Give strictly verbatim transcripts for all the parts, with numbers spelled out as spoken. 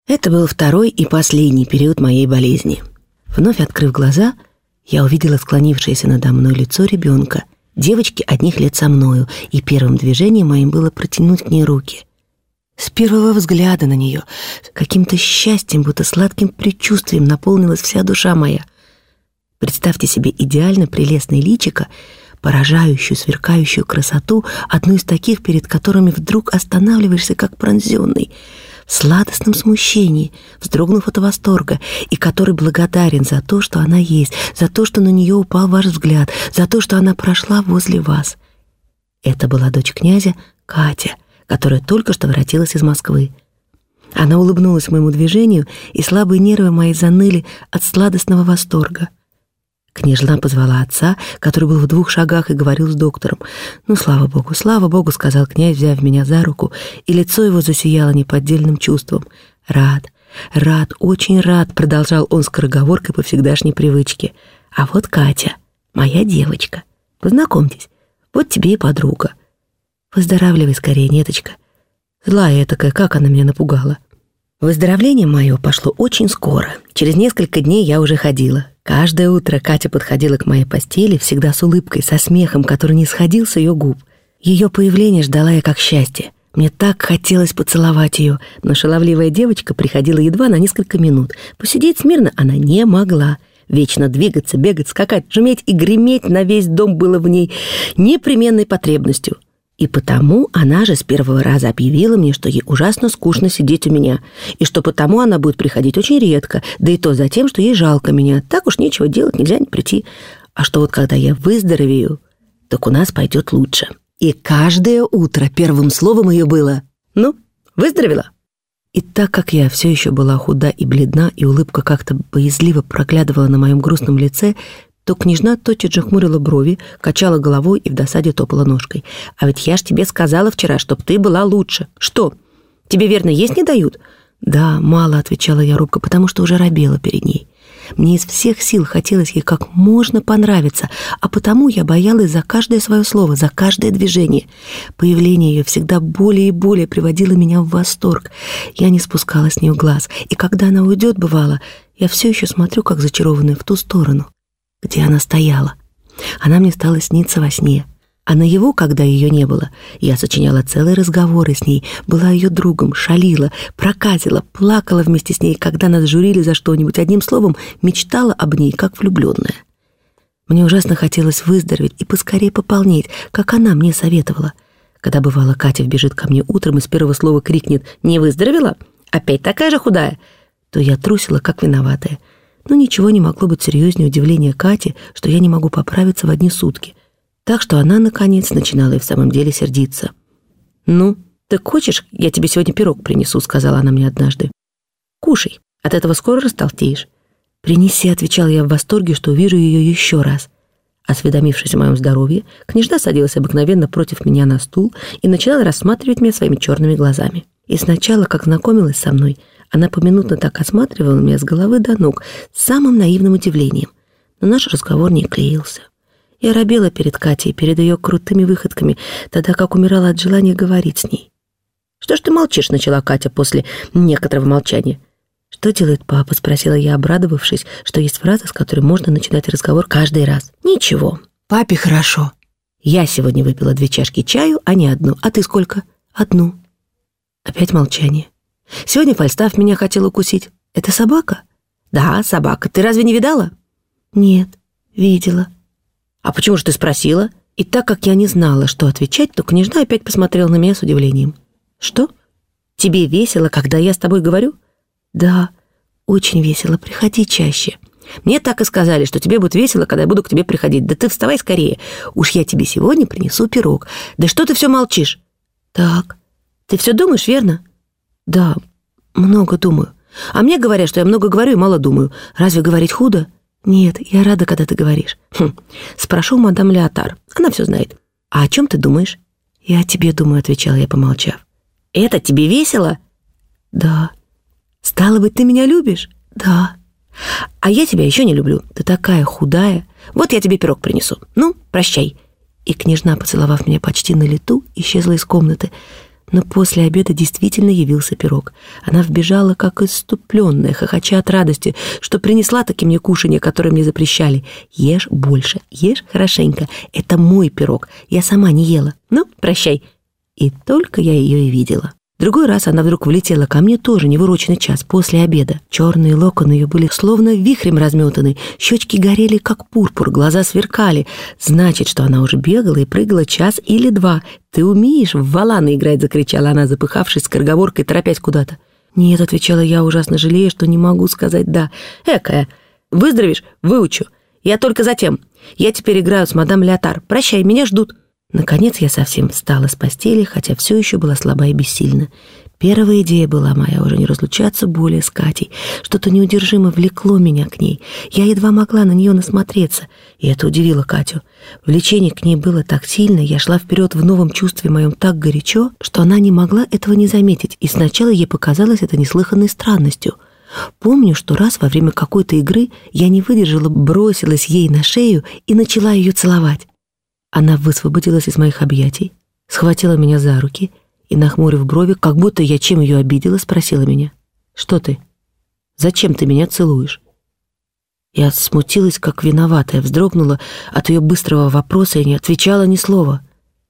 Это был второй и последний период моей болезни. Вновь открыв глаза, я увидела склонившееся надо мной лицо ребенка, девочки одних лет со мною, и первым движением моим было протянуть к ней руки. С первого взгляда на нее каким-то счастьем, будто сладким предчувствием наполнилась вся душа моя. Представьте себе идеально прелестное личико, поражающую, сверкающую красоту, одну из таких, перед которыми вдруг останавливаешься, как пронзенный, в сладостном смущении, вздрогнув от восторга, и который благодарен за то, что она есть, за то, что на нее упал ваш взгляд, за то, что она прошла возле вас. Это была дочь князя Катя, которая только что воротилась из Москвы. Она улыбнулась моему движению, и слабые нервы мои заныли от сладостного восторга. Княжна позвала отца, который был в двух шагах, и говорил с доктором. «Ну, слава Богу, слава Богу», — сказал князь, взяв меня за руку, и лицо его засияло неподдельным чувством. «Рад, рад, очень рад», — продолжал он скороговоркой по всегдашней привычке. «А вот Катя, моя девочка. Познакомьтесь, вот тебе и подруга. Выздоравливай скорее, неточка». Злая этакая, как она меня напугала. Выздоровление мое пошло очень скоро. Через несколько дней я уже ходила. Каждое утро Катя подходила к моей постели, всегда с улыбкой, со смехом, который не сходил с ее губ. Ее появление ждала я как счастье. Мне так хотелось поцеловать ее, но шаловливая девочка приходила едва на несколько минут. Посидеть смирно она не могла. Вечно двигаться, бегать, скакать, жуметь и греметь на весь дом было в ней непременной потребностью. И потому она же с первого раза объявила мне, что ей ужасно скучно сидеть у меня, и что потому она будет приходить очень редко, да и то за тем, что ей жалко меня, так уж нечего делать, нельзя не прийти. А что вот когда я выздоровею, так у нас пойдет лучше. И каждое утро первым словом ее было: «Ну, выздоровела?» И так как я все еще была худа и бледна, и улыбка как-то боязливо проглядывала на моем грустном лице, то княжна тотчас же хмурила брови, качала головой и в досаде топала ножкой. «А ведь я ж тебе сказала вчера, чтоб ты была лучше. Что, тебе, верно, есть не дают?» «Да, мало», — отвечала я робко, потому что уже робела перед ней. Мне из всех сил хотелось ей как можно понравиться, а потому я боялась за каждое свое слово, за каждое движение. Появление ее всегда более и более приводило меня в восторг. Я не спускала с нее глаз, и когда она уйдет, бывало, я все еще смотрю, как зачарованная, в ту сторону, где она стояла. Она мне стала сниться во сне. А наяву, когда ее не было, я сочиняла целые разговоры с ней, была ее другом, шалила, проказила, плакала вместе с ней, когда нас журили за что-нибудь, одним словом, мечтала об ней, как влюбленная. Мне ужасно хотелось выздороветь и поскорее пополнеть, как она мне советовала. Когда, бывало, Катя вбежит ко мне утром и с первого слова крикнет: «Не выздоровела? Опять такая же худая?» то я трусила, как виноватая. Но ничего не могло быть серьезнее удивления Кати, что я не могу поправиться в одни сутки. Так что она, наконец, начинала и в самом деле сердиться. «Ну, ты хочешь, я тебе сегодня пирог принесу?» — сказала она мне однажды. «Кушай, от этого скоро растолстеешь». «Принеси», — отвечала я в восторге, что увижу ее еще раз. Осведомившись о моем здоровье, княжна садилась обыкновенно против меня на стул и начинала рассматривать меня своими черными глазами. И сначала, как знакомилась со мной, она поминутно так осматривала меня с головы до ног с самым наивным удивлением. Но наш разговор не клеился. Я робела перед Катей, перед ее крутыми выходками, тогда как умирала от желания говорить с ней. «Что ж ты молчишь?» — начала Катя после некоторого молчания. «Что делает папа?» — спросила я, обрадовавшись, что есть фраза, с которой можно начинать разговор каждый раз. «Ничего. Папе хорошо. Я сегодня выпила две чашки чаю, а не одну. А ты сколько?» «Одну». Опять молчание. «Сегодня Фальстаф меня хотел укусить. Это собака?» «Да, собака. Ты разве не видала?» «Нет, видела». «А почему же ты спросила?» И так как я не знала, что отвечать, то княжна опять посмотрела на меня с удивлением. «Что? Тебе весело, когда я с тобой говорю?» «Да, очень весело. Приходи чаще». «Мне так и сказали, что тебе будет весело, когда я буду к тебе приходить. Да ты вставай скорее. Уж я тебе сегодня принесу пирог. Да что ты все молчишь?» «Так. Ты все думаешь, верно?» «Да, много думаю. А мне говорят, что я много говорю и мало думаю. Разве говорить худо?» «Нет, я рада, когда ты говоришь». «Хм, спрошу мадам Леотар. Она все знает. А о чем ты думаешь?» «Я о тебе думаю», — отвечала я, помолчав. «Это тебе весело?» «Да». «Стало быть, ты меня любишь?» «Да». «А я тебя еще не люблю. Ты такая худая. Вот я тебе пирог принесу. Ну, прощай». И княжна, поцеловав меня почти на лету, исчезла из комнаты. Но после обеда действительно явился пирог. Она вбежала, как исступленная, хохоча от радости, что принесла таки мне кушанье, которое мне запрещали. «Ешь больше, ешь хорошенько. Это мой пирог. Я сама не ела. Ну, прощай». И только я ее и видела. Другой раз она вдруг влетела ко мне тоже не в урочный час, после обеда. Черные локоны ее были словно вихрем разметаны, щечки горели, как пурпур, глаза сверкали. Значит, что она уже бегала и прыгала час или два. «Ты умеешь в валаны играть?» — закричала она, запыхавшись скороговоркой, торопясь куда-то. «Нет», — отвечала я, ужасно жалея, что не могу сказать «да». «Экая, выздоровеешь — выучу. Я только затем. Я теперь играю с мадам Леотар. Прощай, меня ждут». Наконец я совсем встала с постели, хотя все еще была слаба и бессильна. Первая идея была моя уже не разлучаться более с Катей. Что-то неудержимо влекло меня к ней. Я едва могла на нее насмотреться, и это удивило Катю. Влечение к ней было так сильно, я шла вперед в новом чувстве моем так горячо, что она не могла этого не заметить, и сначала ей показалось это неслыханной странностью. Помню, что раз во время какой-то игры я не выдержала, бросилась ей на шею и начала ее целовать. Она высвободилась из моих объятий, схватила меня за руки и, нахмурив брови, как будто я чем ее обидела, спросила меня: «Что ты? Зачем ты меня целуешь?» Я смутилась, как виноватая, вздрогнула от ее быстрого вопроса и не отвечала ни слова.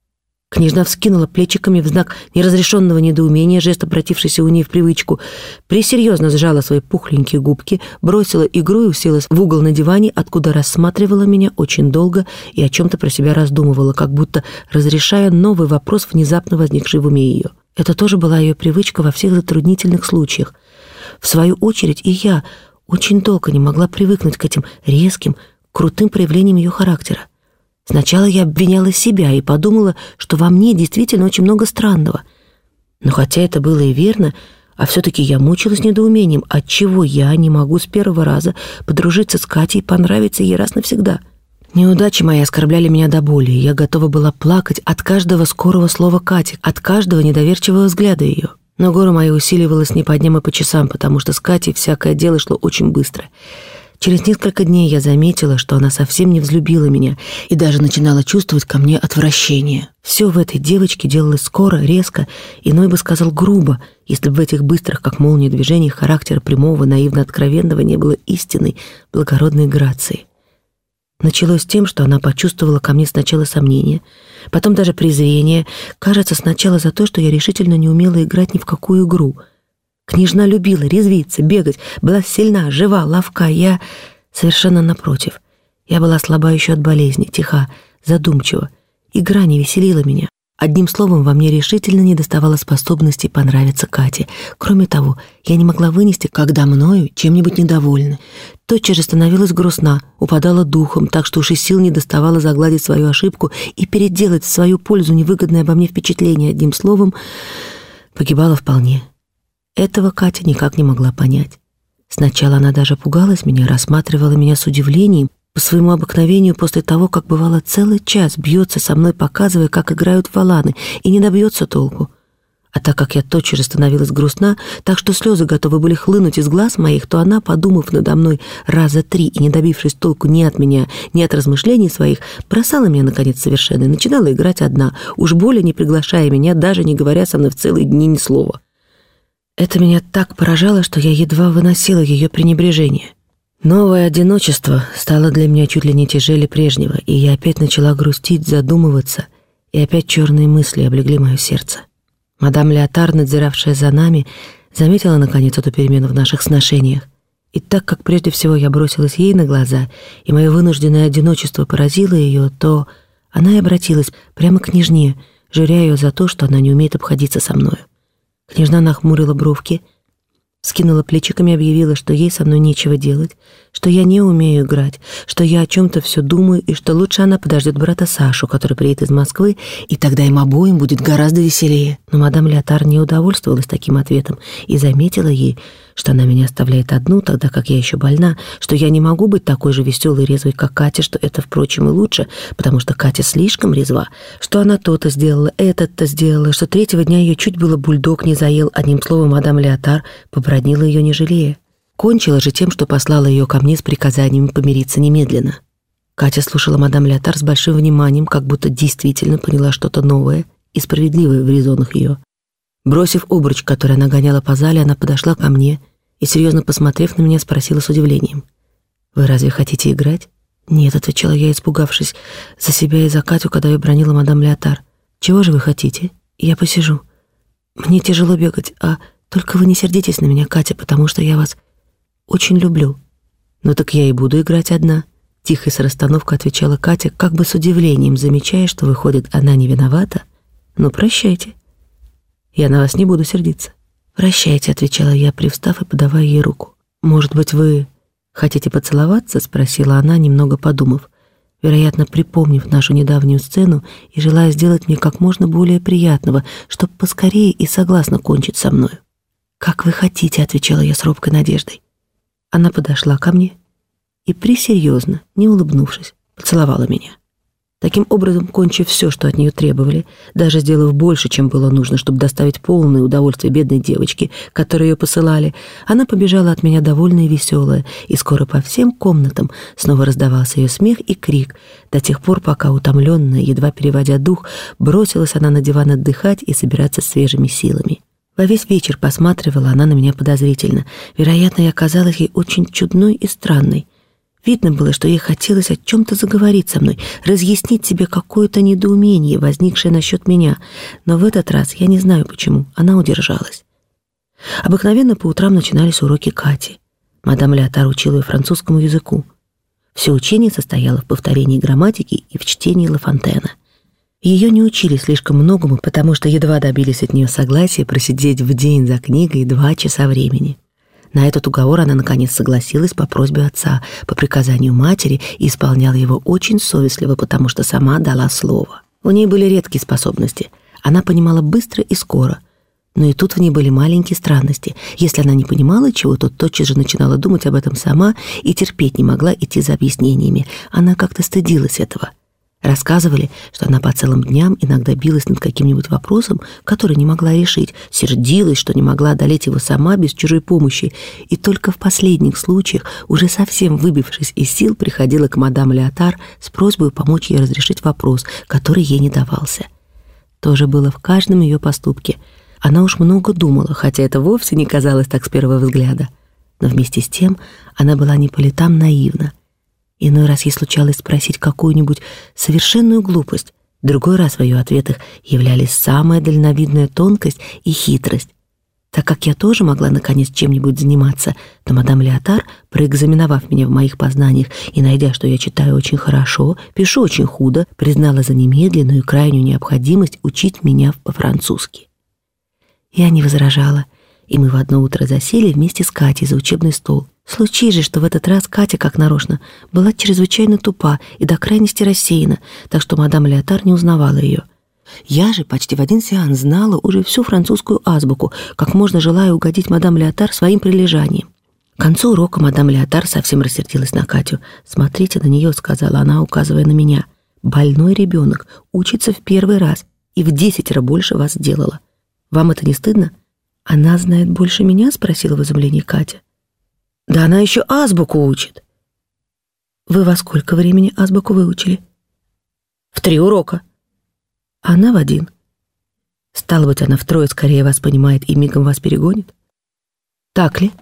Княжна вскинула плечиками в знак неразрешенного недоумения, жест, обратившийся у ней в привычку, пресерьезно сжала свои пухленькие губки, бросила игру и уселась в угол на диване, откуда рассматривала меня очень долго и о чем-то про себя раздумывала, как будто разрешая новый вопрос, внезапно возникший в уме ее. Это тоже была ее привычка во всех затруднительных случаях. В свою очередь и я очень долго не могла привыкнуть к этим резким, крутым проявлениям ее характера. Сначала я обвиняла себя и подумала, что во мне действительно очень много странного. Но хотя это было и верно, а все-таки я мучилась недоумением, отчего я не могу с первого раза подружиться с Катей и понравиться ей раз навсегда. Неудачи мои оскорбляли меня до боли, и я готова была плакать от каждого скорого слова Кати, от каждого недоверчивого взгляда ее. Но горе мое усиливалось не по дням и по часам, потому что с Катей всякое дело шло очень быстро. Через несколько дней я заметила, что она совсем не взлюбила меня и даже начинала чувствовать ко мне отвращение. Все в этой девочке делалось скоро, резко, иной бы сказал грубо, если бы в этих быстрых, как молния, движениях характера прямого, наивно-откровенного не было истинной, благородной грации. Началось с тем, что она почувствовала ко мне сначала сомнение, потом даже презрение, кажется, сначала за то, что я решительно не умела играть ни в какую игру. Княжна любила резвиться, бегать, была сильна, жива, ловка. Я совершенно напротив. Я была слаба еще от болезни, тиха, задумчива. Игра не веселила меня. Одним словом, во мне решительно недоставало способности понравиться Кате. Кроме того, я не могла вынести, когда мною чем-нибудь недовольны. Тотчас же становилась грустна, упадала духом, так что уж и сил не доставало загладить свою ошибку и переделать в свою пользу невыгодное обо мне впечатление. Одним словом, погибала вполне. Этого Катя никак не могла понять. Сначала она даже пугалась меня, рассматривала меня с удивлением, по своему обыкновению после того, как бывало целый час бьется со мной, показывая, как играют в валаны, и не добьется толку. А так как я тотчас же становилась грустна, так что слезы готовы были хлынуть из глаз моих, то она, подумав надо мной раза три и не добившись толку ни от меня, ни от размышлений своих, бросала меня, наконец, совершенно и начинала играть одна, уж более не приглашая меня, даже не говоря со мной в целые дни ни слова. Это меня так поражало, что я едва выносила ее пренебрежение. Новое одиночество стало для меня чуть ли не тяжелее прежнего, и я опять начала грустить, задумываться, и опять черные мысли облегли мое сердце. Мадам Леотар, надзиравшая за нами, заметила, наконец, эту перемену в наших сношениях. И так как прежде всего я бросилась ей на глаза, и мое вынужденное одиночество поразило ее, то она и обратилась прямо к княжне, журя ее за то, что она не умеет обходиться со мною. Княжна нахмурила бровки, скинула плечиками и объявила, что ей со мной нечего делать, что я не умею играть, что я о чем-то все думаю, и что лучше она подождет брата Сашу, который приедет из Москвы, и тогда им обоим будет гораздо веселее. Но мадам Леотар не удовольствовалась таким ответом и заметила ей, что она меня оставляет одну, тогда как я еще больна, что я не могу быть такой же веселой и резвой, как Катя, что это, впрочем, и лучше, потому что Катя слишком резва, что она то-то сделала, это-то сделала, что третьего дня ее чуть было бульдог не заел, одним словом, мадам Леотар поброднила ее не жалея. Кончила же тем, что послала ее ко мне с приказанием помириться немедленно. Катя слушала мадам Леотар с большим вниманием, как будто действительно поняла что-то новое и справедливое в резонах ее. Бросив обруч, который она гоняла по зале, она подошла ко мне и, серьезно посмотрев на меня, спросила с удивлением: «Вы разве хотите играть?» «Нет», — отвечала я, испугавшись за себя и за Катю, когда ее бронила мадам Леотар. «Чего же вы хотите? Я посижу. Мне тяжело бегать, а только вы не сердитесь на меня, Катя, потому что я вас очень люблю». «Ну так я и буду играть одна», — тихо и с расстановкой отвечала Катя, как бы с удивлением замечая, что, выходит, она не виновата. «Ну, прощайте. Я на вас не буду сердиться». «Прощайте», — отвечала я, привстав и подавая ей руку. «Может быть, вы хотите поцеловаться?» — спросила она, немного подумав, вероятно, припомнив нашу недавнюю сцену и желая сделать мне как можно более приятного, чтоб поскорее и согласно кончить со мною. «Как вы хотите», — отвечала я с робкой надеждой. Она подошла ко мне и, пресерьезно, не улыбнувшись, поцеловала меня. Таким образом, кончив все, что от нее требовали, даже сделав больше, чем было нужно, чтобы доставить полное удовольствие бедной девочке, которую ее посылали, она побежала от меня довольная и веселая, и скоро по всем комнатам снова раздавался ее смех и крик, до тех пор, пока, утомленная, едва переводя дух, бросилась она на диван отдыхать и собираться с свежими силами. Во весь вечер посматривала она на меня подозрительно. Вероятно, я казалась ей очень чудной и странной. Видно было, что ей хотелось о чем-то заговорить со мной, разъяснить себе какое-то недоумение, возникшее насчет меня. Но в этот раз, я не знаю почему, она удержалась. Обыкновенно по утрам начинались уроки Кати. Мадам Леотар учила ее французскому языку. Все учение состояло в повторении грамматики и в чтении Ла Фонтена. Ее не учили слишком многому, потому что едва добились от нее согласия просидеть в день за книгой два часа времени. На этот уговор она, наконец, согласилась по просьбе отца, по приказанию матери, и исполняла его очень совестливо, потому что сама дала слово. У ней были редкие способности. Она понимала быстро и скоро. Но и тут в ней были маленькие странности. Если она не понимала чего, то тотчас же начинала думать об этом сама и терпеть не могла идти за объяснениями. Она как-то стыдилась этого. Рассказывали, что она по целым дням иногда билась над каким-нибудь вопросом, который не могла решить, сердилась, что не могла одолеть его сама без чужой помощи, и только в последних случаях, уже совсем выбившись из сил, приходила к мадам Леотар с просьбой помочь ей разрешить вопрос, который ей не давался. То же было в каждом ее поступке. Она уж много думала, хотя это вовсе не казалось так с первого взгляда. Но вместе с тем она была не по летам наивна. Иной раз ей случалось спросить какую-нибудь совершенную глупость, другой раз в ее ответах являлись самая дальновидная тонкость и хитрость. Так как я тоже могла наконец чем-нибудь заниматься, то мадам Леотар, проэкзаменовав меня в моих познаниях и найдя, что я читаю очень хорошо, пишу очень худо, признала за немедленную и крайнюю необходимость учить меня по-французски. Я не возражала, и мы в одно утро засели вместе с Катей за учебный стол. Случилось же, что в этот раз Катя, как нарочно, была чрезвычайно тупа и до крайности рассеяна, так что мадам Леотар не узнавала ее. Я же почти в один сеанс знала уже всю французскую азбуку, как можно желая угодить мадам Леотар своим прилежанием. К концу урока мадам Леотар совсем рассердилась на Катю. «Смотрите на нее», — сказала она, указывая на меня. «Больной ребенок, учится в первый раз и в десятеро больше вас сделала. Вам это не стыдно?» «Она знает больше меня?» — спросила в изумлении Катя. «Да она еще азбуку учит». «Вы во сколько времени азбуку выучили?» «В три урока». «Она в один». «Стало быть, она втрое скорее вас понимает и мигом вас перегонит?» «Так ли?»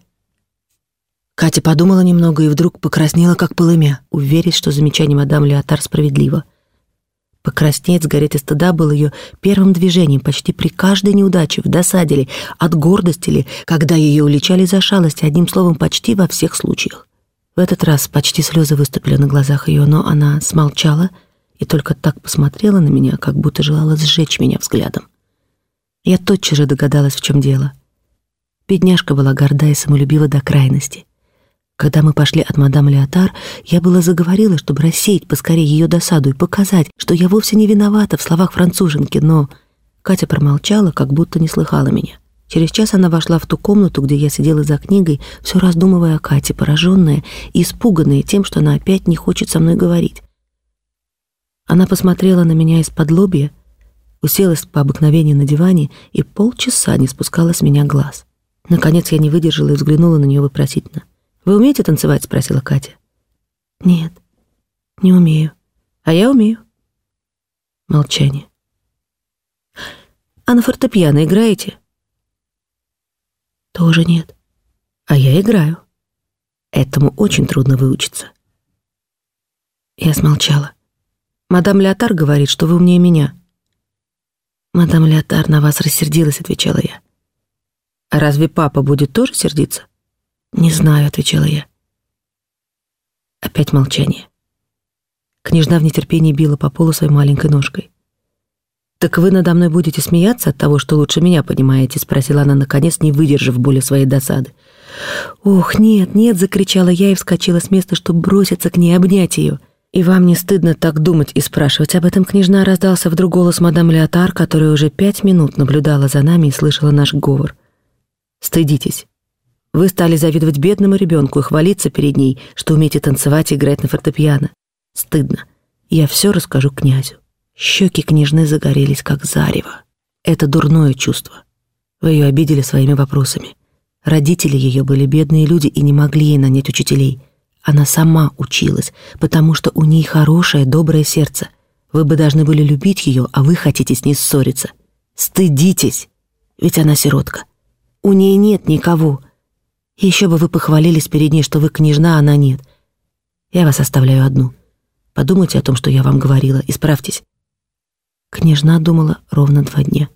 Катя подумала немного и вдруг покраснела, как полымя, уверясь, что замечание мадам Леотар справедливо. Покраснеть, сгореть от стыда было ее первым движением почти при каждой неудаче, в досаде ли, от гордости ли, когда ее уличали за шалость, одним словом, почти во всех случаях. В этот раз почти слезы выступили на глазах ее, но она смолчала и только так посмотрела на меня, как будто желала сжечь меня взглядом. Я тотчас же догадалась, в чем дело. Бедняжка была горда и самолюбива до крайности. Когда мы пошли от мадам Леотар, я была заговорила, чтобы рассеять поскорее ее досаду и показать, что я вовсе не виновата в словах француженки, но Катя промолчала, как будто не слыхала меня. Через час она вошла в ту комнату, где я сидела за книгой, все раздумывая о Кате, пораженная и испуганная тем, что она опять не хочет со мной говорить. Она посмотрела на меня из-под лобья, уселась по обыкновению на диване и полчаса не спускала с меня глаз. Наконец я не выдержала и взглянула на нее вопросительно. «Вы умеете танцевать?» — спросила Катя. «Нет, не умею. А я умею». Молчание. «А на фортепиано играете?» Тоже нет. А я играю. Этому очень трудно выучиться. Я смолчала. Мадам Леотар говорит, что вы умнее меня. Мадам Леотар на вас рассердилась, отвечала я. А разве папа будет тоже сердиться? Не знаю, отвечала я. Опять молчание. Княжна в нетерпении била по полу своей маленькой ножкой. «Так вы надо мной будете смеяться от того, что лучше меня понимаете?» — спросила она, наконец, не выдержав боли своей досады. «Ох, нет, нет!» — закричала я и вскочила с места, чтобы броситься к ней, обнять ее. «И вам не стыдно так думать и спрашивать об этом, княжна?» — раздался вдруг голос мадам Леотар, которая уже пять минут наблюдала за нами и слышала наш говор. «Стыдитесь. Вы стали завидовать бедному ребенку и хвалиться перед ней, что умеете танцевать и играть на фортепиано. Стыдно. Я все расскажу князю». Щеки княжны загорелись, как зарево. Это дурное чувство. Вы ее обидели своими вопросами. Родители ее были бедные люди и не могли ей нанять учителей. Она сама училась, потому что у ней хорошее, доброе сердце. Вы бы должны были любить ее, а вы хотите с ней ссориться. Стыдитесь, ведь она сиротка. У ней нет никого. Еще бы вы похвалились перед ней, что вы княжна, а она нет. Я вас оставляю одну. Подумайте о том, что я вам говорила, исправьтесь. Княжна думала ровно два дня.